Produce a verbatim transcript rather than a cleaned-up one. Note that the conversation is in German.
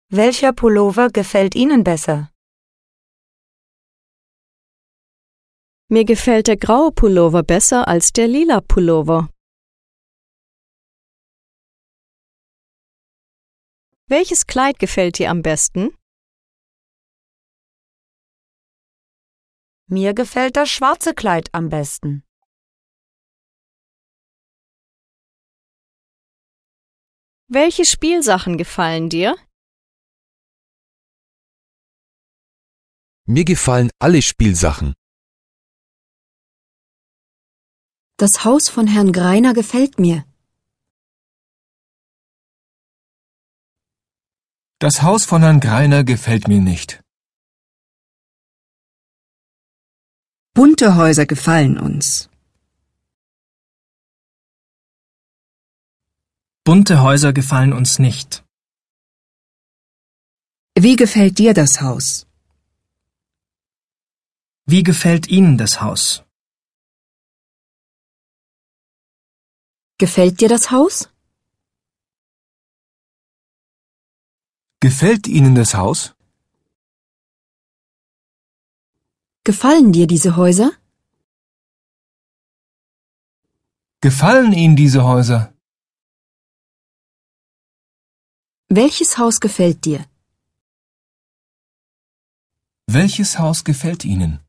Welcher Pullover gefällt Ihnen besser? Mir gefällt der graue Pullover besser als der lila Pullover. Welches Kleid gefällt dir am besten? Mir gefällt das schwarze Kleid am besten. Welche Spielsachen gefallen dir? Mir gefallen alle Spielsachen. Das Haus von Herrn Greiner gefällt mir. Das Haus von Herrn Greiner gefällt mir nicht. Bunte Häuser gefallen uns. Bunte Häuser gefallen uns nicht. Wie gefällt dir das Haus? Wie gefällt Ihnen das Haus? Gefällt dir das Haus? Gefällt Ihnen das Haus? Gefallen dir diese Häuser? Gefallen Ihnen diese Häuser? Welches Haus gefällt dir? Welches Haus gefällt Ihnen?